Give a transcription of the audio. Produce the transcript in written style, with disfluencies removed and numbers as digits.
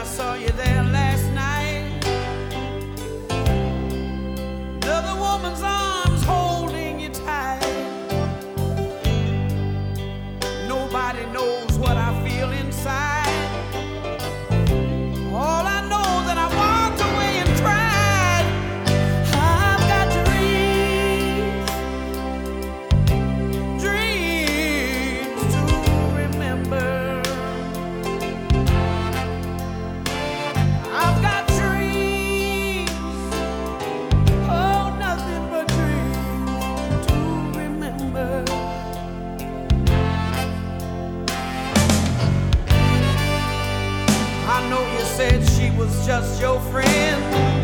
I saw you there last night. Another woman's arms holding you tight. Nobody knows what I feel inside. All I know that I walked away and tried. I've got dreams to remember. I've got dreams, oh, nothing but dreams to remember. I know you said she was just your friend.